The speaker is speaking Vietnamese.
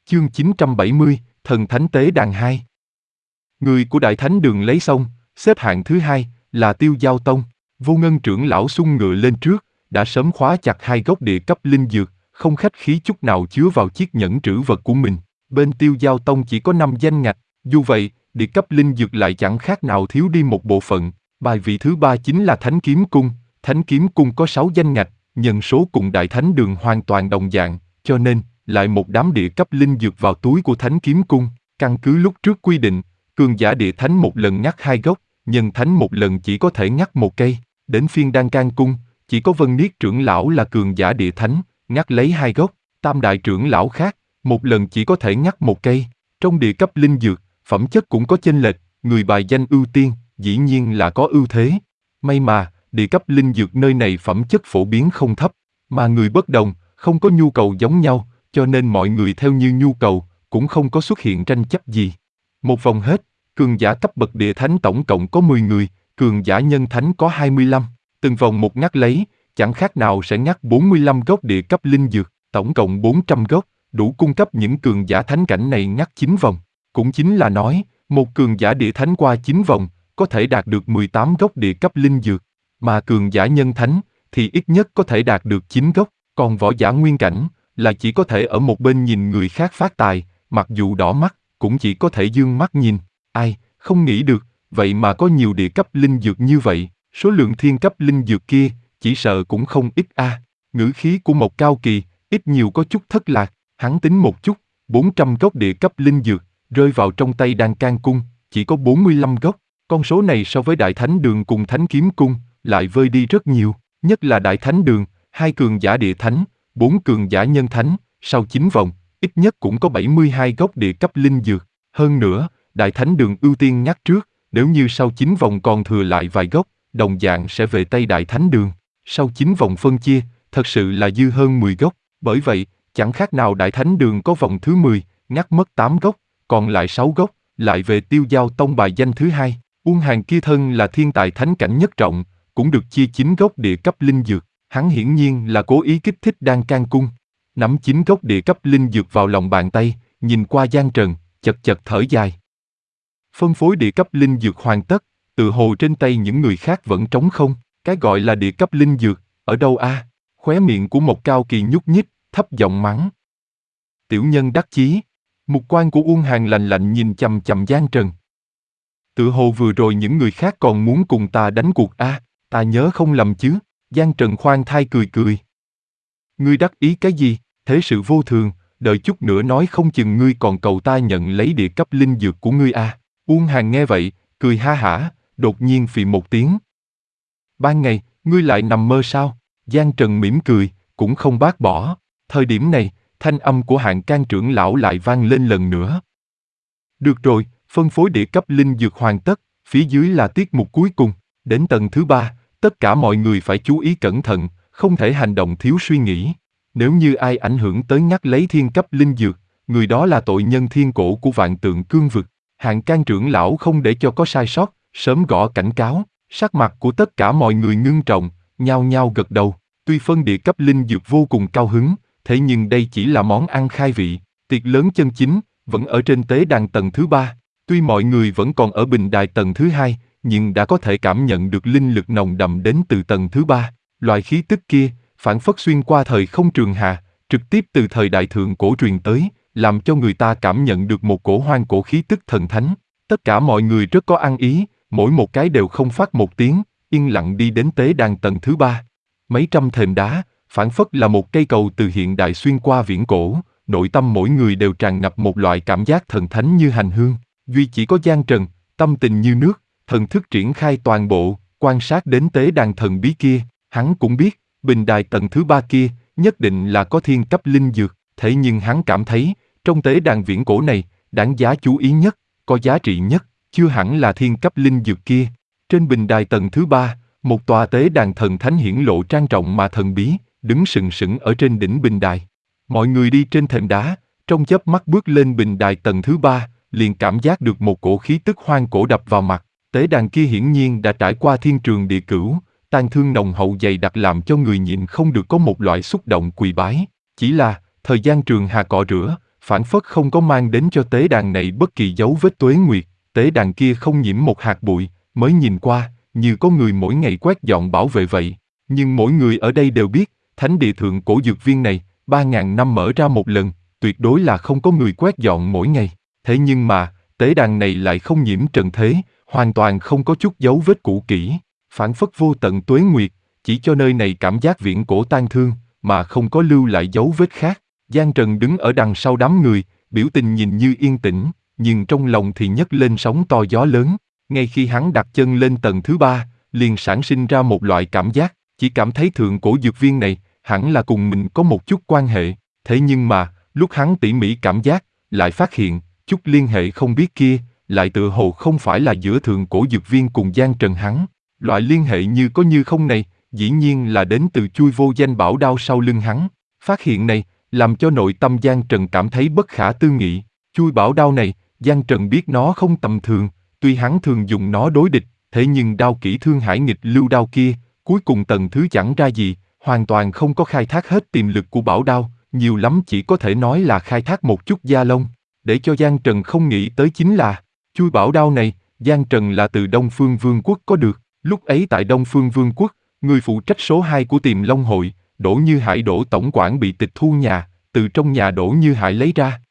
Chương 970, Thần Thánh Tế Đàn 2. Người của Đại Thánh Đường lấy xong, xếp hạng thứ hai là Tiêu Giao Tông. Vô Ngân trưởng lão xung ngựa lên trước, đã sớm khóa chặt hai gốc địa cấp linh dược, không khách khí chút nào chứa vào chiếc nhẫn trữ vật của mình. Bên Tiêu Giao Tông chỉ có 5 danh ngạch, dù vậy, địa cấp linh dược lại chẳng khác nào thiếu đi một bộ phận. Bài vị thứ ba chính là Thánh Kiếm Cung. Thánh Kiếm Cung có 6 danh ngạch, nhân số cùng Đại Thánh Đường hoàn toàn đồng dạng, cho nên lại một đám địa cấp linh dược vào túi của Thánh Kiếm Cung. Căn cứ lúc trước quy định, cường giả địa thánh một lần ngắt 2 gốc, nhân thánh một lần chỉ có thể ngắt 1 cây. Đến phiên Đan Can Cung, chỉ có Vân Niết trưởng lão là cường giả địa thánh, ngắt lấy 2 gốc. Tam đại trưởng lão khác, một lần chỉ có thể ngắt 1 cây. Trong địa cấp linh dược, phẩm chất cũng có chênh lệch, người bài danh ưu tiên, dĩ nhiên là có ưu thế. May mà, địa cấp linh dược nơi này phẩm chất phổ biến không thấp, mà người bất đồng, không có nhu cầu giống nhau, cho nên mọi người theo như nhu cầu, cũng không có xuất hiện tranh chấp gì. Một vòng hết, cường giả cấp bậc địa thánh tổng cộng có 10 người, cường giả nhân thánh có 25. Từng vòng một ngắt lấy, chẳng khác nào sẽ ngắt 45 gốc địa cấp linh dược, tổng cộng 400 gốc, đủ cung cấp những cường giả thánh cảnh này ngắt 9 vòng. Cũng chính là nói, một cường giả địa thánh qua 9 vòng, có thể đạt được 18 gốc địa cấp linh dược, mà cường giả nhân thánh, thì ít nhất có thể đạt được 9 gốc, còn võ giả nguyên cảnh, là chỉ có thể ở một bên nhìn người khác phát tài, mặc dù đỏ mắt, cũng chỉ có thể dương mắt nhìn. Ai, không nghĩ được, vậy mà có nhiều địa cấp linh dược như vậy, số lượng thiên cấp linh dược kia, chỉ sợ cũng không ít a. Ngữ khí của Mộc Cao Kỳ, ít nhiều có chút thất lạc, hắn tính một chút, 400 gốc địa cấp linh dược, rơi vào trong tay Đan Can Cung, chỉ có 45 gốc, con số này so với Đại Thánh Đường cùng Thánh Kiếm Cung, lại vơi đi rất nhiều, nhất là Đại Thánh Đường, 2 cường giả địa thánh, 4 cường giả nhân thánh, sau 9 vòng, ít nhất cũng có 72 gốc địa cấp linh dược. Hơn nữa, Đại Thánh Đường ưu tiên nhắc trước, nếu như sau 9 vòng còn thừa lại vài gốc, đồng dạng sẽ về tay Đại Thánh Đường. Sau 9 vòng phân chia, thật sự là dư hơn 10 gốc, bởi vậy, chẳng khác nào Đại Thánh Đường có vòng thứ 10, ngắt mất 8 gốc, còn lại 6 gốc, lại về Tiêu Giao Tông bài danh thứ hai. Uông Hàn kia thân là thiên tài thánh cảnh nhất trọng, cũng được chia 9 gốc địa cấp linh dược. Hắn hiển nhiên là cố ý kích thích Đan Can Cung. Nắm 9 gốc địa cấp linh dược vào lòng bàn tay, nhìn qua Giang Trần, chật chật thở dài. Phân phối địa cấp linh dược hoàn tất, tự hồ trên tay những người khác vẫn trống không. Cái gọi là địa cấp linh dược, ở đâu a? Khóe miệng của Mộc Cao Kỳ nhúc nhích, thấp giọng mắng. Tiểu nhân đắc chí. Mục quan của Uông Hàn lạnh lạnh nhìn chằm chằm Giang Trần. Tự hồ vừa rồi những người khác còn muốn cùng ta đánh cuộc a, ta nhớ không lầm chứ? Giang Trần khoan thai cười cười. Ngươi đắc ý cái gì? Thế sự vô thường, đợi chút nữa nói không chừng ngươi còn cầu ta nhận lấy địa cấp linh dược của ngươi a. Uông Hàn nghe vậy, cười ha hả, đột nhiên phì một tiếng. Ban ngày, ngươi lại nằm mơ sao? Giang Trần mỉm cười, cũng không bác bỏ. Thời điểm này, thanh âm của Hạng Can trưởng lão lại vang lên lần nữa. Được rồi, phân phối địa cấp linh dược hoàn tất, phía dưới là tiết mục cuối cùng. Đến tầng thứ 3, tất cả mọi người phải chú ý cẩn thận, không thể hành động thiếu suy nghĩ. Nếu như ai ảnh hưởng tới ngắt lấy thiên cấp linh dược, người đó là tội nhân thiên cổ của Vạn Tượng Cương Vực. Hạng Can trưởng lão không để cho có sai sót, sớm gõ cảnh cáo. Sắc mặt của tất cả mọi người ngưng trọng, nhao nhao gật đầu. Tuy phân địa cấp linh dược vô cùng cao hứng, thế nhưng đây chỉ là món ăn khai vị. Tiệc lớn chân chính, vẫn ở trên tế đàn tầng thứ 3. Tuy mọi người vẫn còn ở bình đài tầng thứ 2, nhưng đã có thể cảm nhận được linh lực nồng đậm đến từ tầng thứ 3. Loại khí tức kia, phảng phất xuyên qua thời không trường hà, trực tiếp từ thời đại thượng cổ truyền tới, làm cho người ta cảm nhận được một cổ hoang cổ khí tức thần thánh. Tất cả mọi người rất có ăn ý, mỗi một cái đều không phát một tiếng, yên lặng đi đến tế đàn tầng thứ 3. Mấy trăm thềm đá, phảng phất là một cây cầu từ hiện đại xuyên qua viễn cổ, nội tâm mỗi người đều tràn ngập một loại cảm giác thần thánh như hành hương. Duy chỉ có Giang Trần, tâm tình như nước, thần thức triển khai toàn bộ, quan sát đến tế đàn thần bí kia. Hắn cũng biết, bình đài tầng thứ 3 kia, nhất định là có thiên cấp linh dược, thế nhưng hắn cảm thấy, trong tế đàn viễn cổ này, đáng giá chú ý nhất, có giá trị nhất, chưa hẳn là thiên cấp linh dược kia. Trên bình đài tầng thứ 3, một tòa tế đàn thần thánh hiển lộ trang trọng mà thần bí, đứng sừng sững ở trên đỉnh bình đài. Mọi người đi trên thềm đá, trong chớp mắt bước lên bình đài tầng thứ 3, liền cảm giác được một cổ khí tức hoang cổ đập vào mặt. Tế đàn kia hiển nhiên đã trải qua thiên trường địa cửu, tang thương nồng hậu dày đặc làm cho người nhịn không được có một loại xúc động quỳ bái. Chỉ là, thời gian trường hà cọ rửa, phảng phất không có mang đến cho tế đàn này bất kỳ dấu vết tuế nguyệt, tế đàn kia không nhiễm một hạt bụi, mới nhìn qua, như có người mỗi ngày quét dọn bảo vệ vậy. Nhưng mỗi người ở đây đều biết, thánh địa thượng cổ dược viên này, 3.000 năm mở ra một lần, tuyệt đối là không có người quét dọn mỗi ngày. Thế nhưng mà, tế đàn này lại không nhiễm trần thế, hoàn toàn không có chút dấu vết cũ kỹ, phảng phất vô tận tuế nguyệt, chỉ cho nơi này cảm giác viễn cổ tang thương, mà không có lưu lại dấu vết khác. Giang Trần đứng ở đằng sau đám người, biểu tình nhìn như yên tĩnh, nhưng trong lòng thì nhấc lên sóng to gió lớn. Ngay khi hắn đặt chân lên tầng thứ 3, liền sản sinh ra một loại cảm giác, chỉ cảm thấy thượng cổ dược viên này, hẳn là cùng mình có một chút quan hệ. Thế nhưng mà, lúc hắn tỉ mỉ cảm giác, lại phát hiện, chút liên hệ không biết kia, lại tựa hồ không phải là giữa thượng cổ dược viên cùng Giang Trần hắn. Loại liên hệ như có như không này, dĩ nhiên là đến từ chui vô danh bảo đao sau lưng hắn. Phát hiện này, làm cho nội tâm Giang Trần cảm thấy bất khả tư nghị. Chui bảo đao này, Giang Trần biết nó không tầm thường, tuy hắn thường dùng nó đối địch, thế nhưng đao kỹ thương hải nghịch lưu đao kia, cuối cùng tầng thứ chẳng ra gì, hoàn toàn không có khai thác hết tiềm lực của bảo đao, nhiều lắm chỉ có thể nói là khai thác một chút da lông. Để cho Giang Trần không nghĩ tới chính là, chui bảo đao này, Giang Trần là từ Đông Phương Vương quốc có được. Lúc ấy tại Đông Phương Vương quốc, người phụ trách số 2 của Tiềm Long hội, Đỗ Như Hải Đỗ tổng quản bị tịch thu nhà, từ trong nhà Đỗ Như Hải lấy ra,